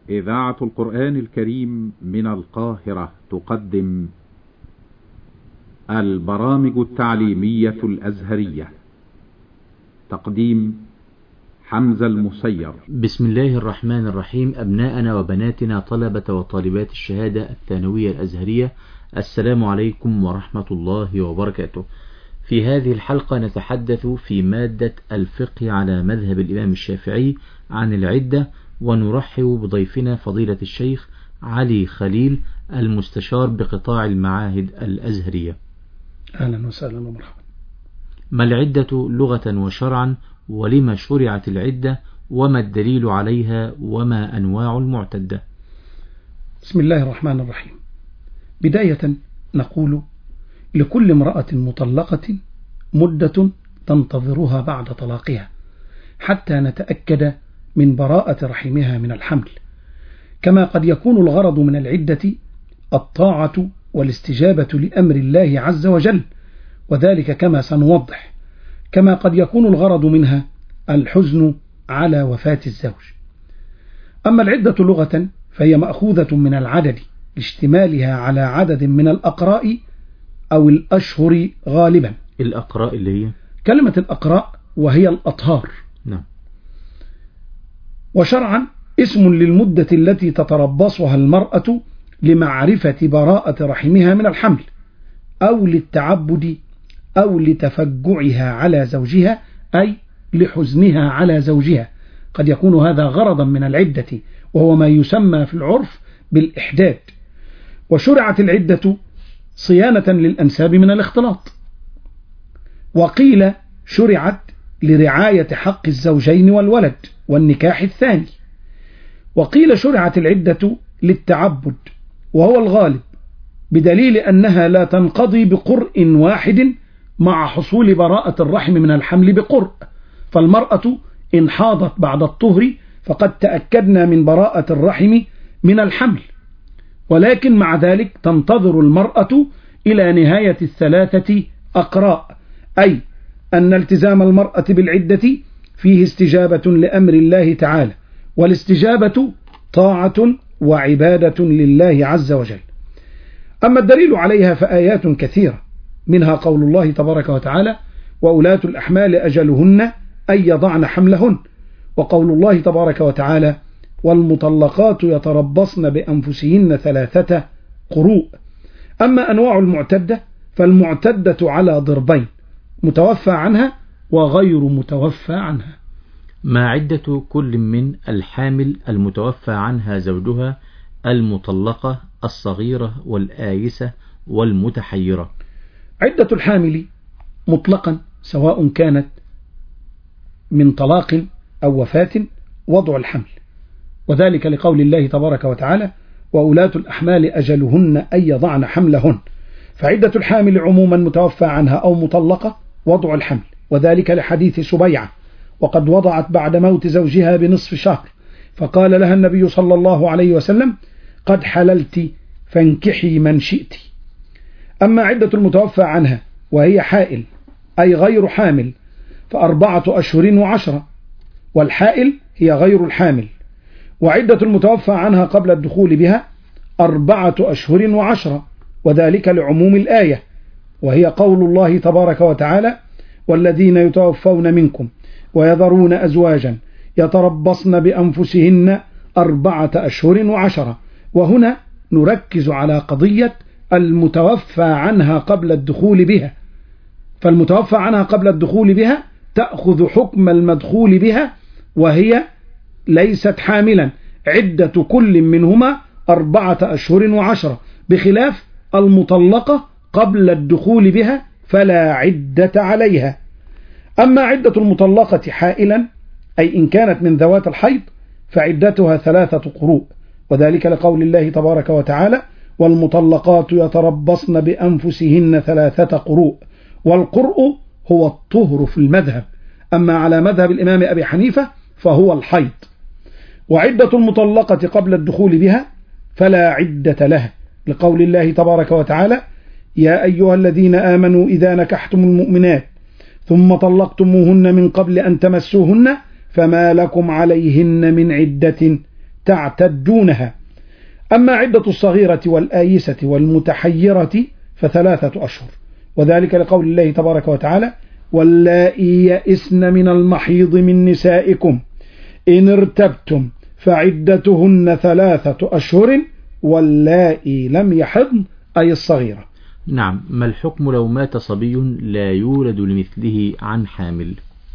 إذاعة القرآن الكريم من القاهرة تقدم البرامج التعليمية الأزهرية. تقديم حمزة المسير. بسم الله الرحمن الرحيم. أبناءنا وبناتنا طلبة وطالبات الشهادة الثانوية الأزهرية، السلام عليكم ورحمة الله وبركاته. في هذه الحلقة نتحدث في مادة الفقه على مذهب الإمام الشافعي عن العدة، ونرحب بضيفنا فضيلة الشيخ علي خليل المستشار بقطاع المعاهد الأزهرية. أهلا وسهلا ومرحبا. ما العدة لغة وشرعا، ولما شرعت العدة، وما الدليل عليها، وما أنواع المعتدة؟ بسم الله الرحمن الرحيم. بداية نقول لكل امرأة مطلقة مدة تنتظرها بعد طلاقها حتى نتأكد من براءة رحمها من الحمل، كما قد يكون الغرض من العدة الطاعة والاستجابة لأمر الله عز وجل، وذلك كما سنوضح، كما قد يكون الغرض منها الحزن على وفاة الزوج. أما العدة لغة فهي مأخوذة من العدد لاشتمالها على عدد من الأقراء أو الأشهر غالبا. الأقراء اللي هي كلمة الأقراء وهي الأطهار. نعم. وشرعا اسم للمدة التي تتربصها المرأة لمعرفة براءة رحمها من الحمل، أو للتعبد، أو لتفجعها على زوجها، أي لحزنها على زوجها. قد يكون هذا غرضا من العدة، وهو ما يسمى في العرف بالإحداد. وشرعت العدة صيانة للأنساب من الاختلاط، وقيل شرعت لرعاية حق الزوجين والولد والنكاح الثاني، وقيل شرعت العدة للتعبد، وهو الغالب، بدليل أنها لا تنقضي بقرء واحد مع حصول براءة الرحم من الحمل بقرء. فالمرأة إن حاضت بعد الطهر فقد تأكدنا من براءة الرحم من الحمل، ولكن مع ذلك تنتظر المرأة إلى نهاية 3 أقراء، أي أن التزام المرأة بالعدة فيه استجابة لأمر الله تعالى، والاستجابة طاعة وعبادة لله عز وجل. أما الدليل عليها فآيات كثيرة، منها قول الله تبارك وتعالى: وأولاة الأحمال أجلهن أن يضعن حملهن، وقول الله تبارك وتعالى: والمطلقات يتربصن بأنفسهن 3 قروء. أما أنواع المعتدة فالمعتدة على ضربين: متوفى عنها وغير متوفى عنها. ما عدة كل من الحامل المتوفى عنها زوجها، المطلقة، الصغيرة، والآيسة، والمتحيرة؟ عدة الحامل مطلقا سواء كانت من طلاق أو وفاة وضع الحمل، وذلك لقول الله تبارك وتعالى: وأولاة الأحمال أجلهن أن يضعن حملهن. فعدة الحامل عموما متوفى عنها أو مطلقة وضع الحمل، وذلك لحديث سبيعة: وقد وضعت بعد موت زوجها بنصف شهر، فقال لها النبي صلى الله عليه وسلم: قد حللت فانكحي من شئت. أما عدة المتوفى عنها وهي حائل أي غير حامل ف4 أشهر و10، والحائل هي غير الحامل. وعدة المتوفى عنها قبل الدخول بها 4 أشهر و10، وذلك لعموم الآية، وهي قول الله تبارك وتعالى: والذين يتوفون منكم ويذرون أزواجا يتربصن بأنفسهن 4 أشهر و10. وهنا نركز على قضية المتوفى عنها قبل الدخول بها، فالمتوفى عنها قبل الدخول بها تأخذ حكم المدخول بها، وهي ليست حاملا. عدة كل منهما 4 أشهر و10، بخلاف المطلقة قبل الدخول بها فلا عدة عليها. أما عدة المطلقة حائلا أي إن كانت من ذوات الحيض فعدتها 3 قروء، وذلك لقول الله تبارك وتعالى: والمطلقات يتربصن بأنفسهن 3 قروء. والقرء هو الطهر في المذهب، أما على مذهب الإمام أبي حنيفة فهو الحيض. وعدة المطلقة قبل الدخول بها فلا عدة لها، لقول الله تبارك وتعالى: يا أيها الذين آمنوا إذا نكحتم المؤمنات ثم طلقتموهن من قبل أن تمسوهن فما لكم عليهن من عدة تعتدونها. أما عدة الصغيرة والآيسة والمتحيرة ف3 أشهر، وذلك لقول الله تبارك وتعالى: واللائي يئسن من المحيض من نسائكم إن ارتبتم فعدتهن 3 أشهر واللائي لم يحضن، أي الصغيرة. نعم. ما الحكم لو مات صبي لا يولد لمثله عن حامل؟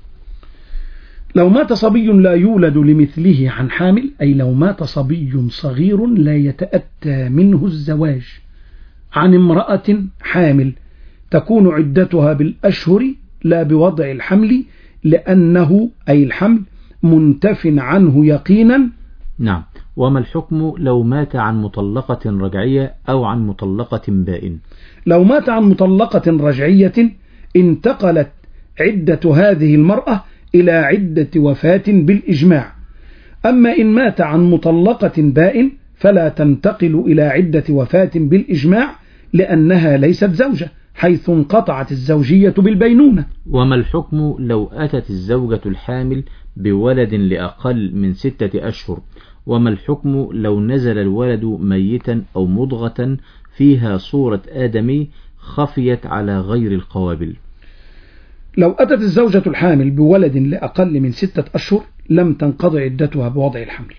لو مات صبي لا يولد لمثله عن حامل، أي لو مات صبي صغير لا يتأتى منه الزواج عن امرأة حامل، تكون عدتها بالأشهر لا بوضع الحمل، لأنه أي الحمل منتف عنه يقينا. نعم. وما الحكم لو مات عن مطلقة رجعية أو عن مطلقة بائن؟ لو مات عن مطلقة رجعية انتقلت عدة هذه المرأة إلى عدة وفاة بالإجماع. أما إن مات عن مطلقة بائن فلا تنتقل إلى عدة وفاة بالإجماع، لأنها ليست زوجة، حيث انقطعت الزوجية بالبينونة. وما الحكم لو أتت الزوجة الحامل بولد لأقل من 6 أشهر؟ وما الحكم لو نزل الولد ميتا أو مضغة فيها صورة آدمي خفيت على غير القوابل؟ لو أتت الزوجة الحامل بولد لأقل من 6 أشهر لم تنقضي عدتها بوضع الحمل،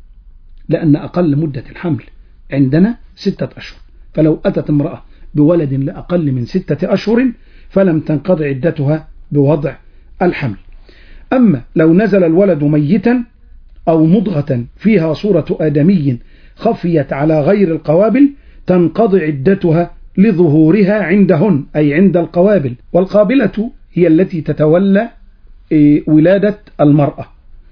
لأن أقل مدة الحمل عندنا 6 أشهر، فلو أتت امرأة بولد لأقل من 6 أشهر فلم تنقضي عدتها بوضع الحمل. أما لو نزل الولد ميتا أو مضغة فيها صورة آدمي خفيت على غير القوابل تنقضي عدتها لظهورها عندهن، أي عند القوابل، والقابلة هي التي تتولى ولادة المرأة،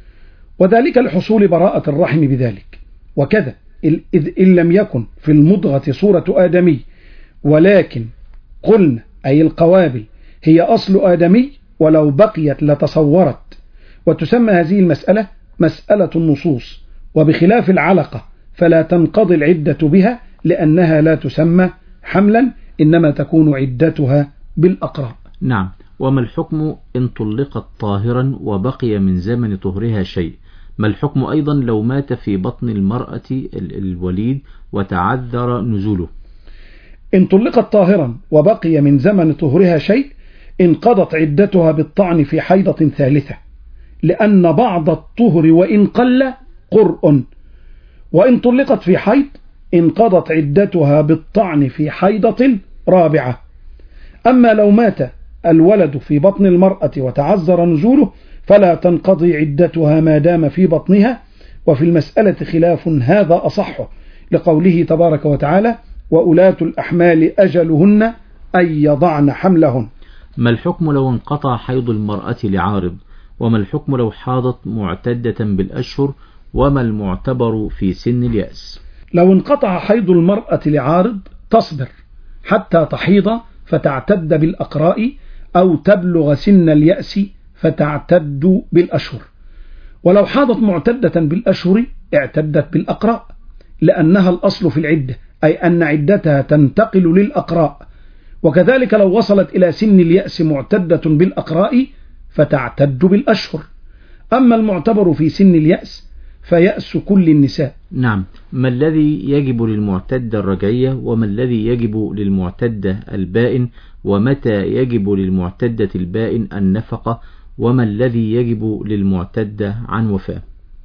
وذلك لحصول براءة الرحم بذلك. وكذا إن لم يكن في المضغة صورة آدمي ولكن قلنا أي القوابل هي أصل آدمي ولو بقيت لتصورت، وتسمى هذه المسألة مسألة النصوص، وبخلاف العلقة فلا تنقضي العدة بها لأنها لا تسمى حملا، إنما تكون عدتها بالأقراء. نعم. وما الحكم إن طلقت طاهرا وبقي من زمن طهرها شيء؟ ما الحكم أيضا لو مات في بطن المرأة الوليد وتعذر نزوله؟ إن طلقت طاهرا وبقي من زمن طهرها شيء انقضت عدتها بالطعن في حيضة ثالثة، لأن بعض الطهر وإن قل قرء، وإن طلقت في حيض انقضت عدتها بالطعن في حيضة رابعة. أما لو مات الولد في بطن المرأة وتعذر نزوله فلا تنقضي عدتها ما دام في بطنها، وفي المسألة خلاف هذا أصحه، لقوله تبارك وتعالى: وأولاة الأحمال أجلهن أن يضعن حملهن. ما الحكم لو انقطع حيض المرأة لعارض؟ وما الحكم لو حاضت معتدة بالأشهر؟ وما المعتبر في سن اليأس؟ لو انقطع حيض المرأة لعارض تصبر حتى تحيض فتعتد بالأقراء، أو تبلغ سن اليأس فتعتد بالأشهر. ولو حاضت معتدة بالأشهر اعتدت بالأقراء، لأنها الأصل في العدة، أي أن عدتها تنتقل للأقراء. وكذلك لو وصلت إلى سن اليأس معتدة بالأقراء فتعتد بالأشهر. أما المعتبر في سن اليأس فيأس كل النساء. نعم. ما الذي يجب للمعتدة الرجعية؟ وما الذي يجب للمعتدة البائن؟ ومتى يجب للمعتدة البائن النفقة؟ وما الذي يجب للمعتدة عن وفاة؟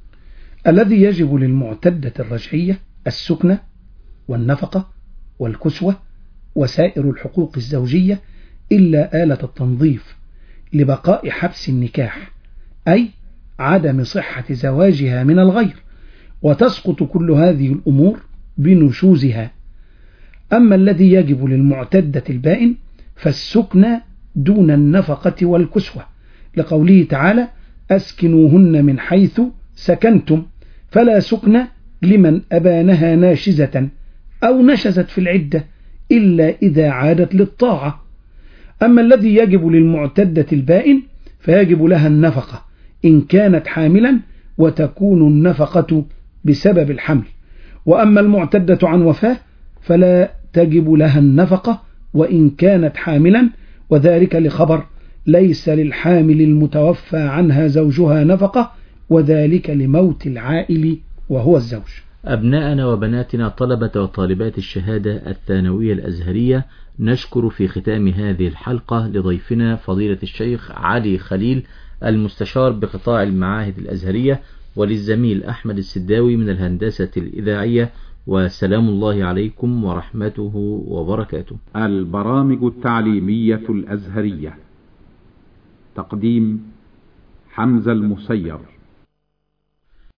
الذي يجب للمعتدة الرجعية السكنة والنفقة والكسوة وسائر الحقوق الزوجية إلا آلة التنظيف لبقاء حبس النكاح، أي عدم صحة زواجها من الغير، وتسقط كل هذه الأمور بنشوزها. أما الذي يجب للمعتدة البائن فالسكنى دون النفقة والكسوة، لقوله تعالى: أسكنوهن من حيث سكنتم، فلا سكن لمن أبانها ناشزة أو نشزت في العدة إلا إذا عادت للطاعة. أما الذي يجب للمعتدة البائن فيجب لها النفقة إن كانت حاملا، وتكون النفقة بسبب الحمل. وأما المعتدة عن وفاة فلا تجب لها النفقة وإن كانت حاملا، وذلك لخبر: ليس للحامل المتوفى عنها زوجها نفقة، وذلك لموت العائل وهو الزوج. أبناءنا وبناتنا طلبة وطالبات الشهادة الثانوية الأزهرية، نشكر في ختام هذه الحلقة لضيفنا فضيلة الشيخ علي خليل المستشار بقطاع المعاهد الأزهرية، وللزميل أحمد السداوي من الهندسة الإذاعية، وسلام الله عليكم ورحمته وبركاته. البرامج التعليمية الأزهرية. تقديم حمزة المسير.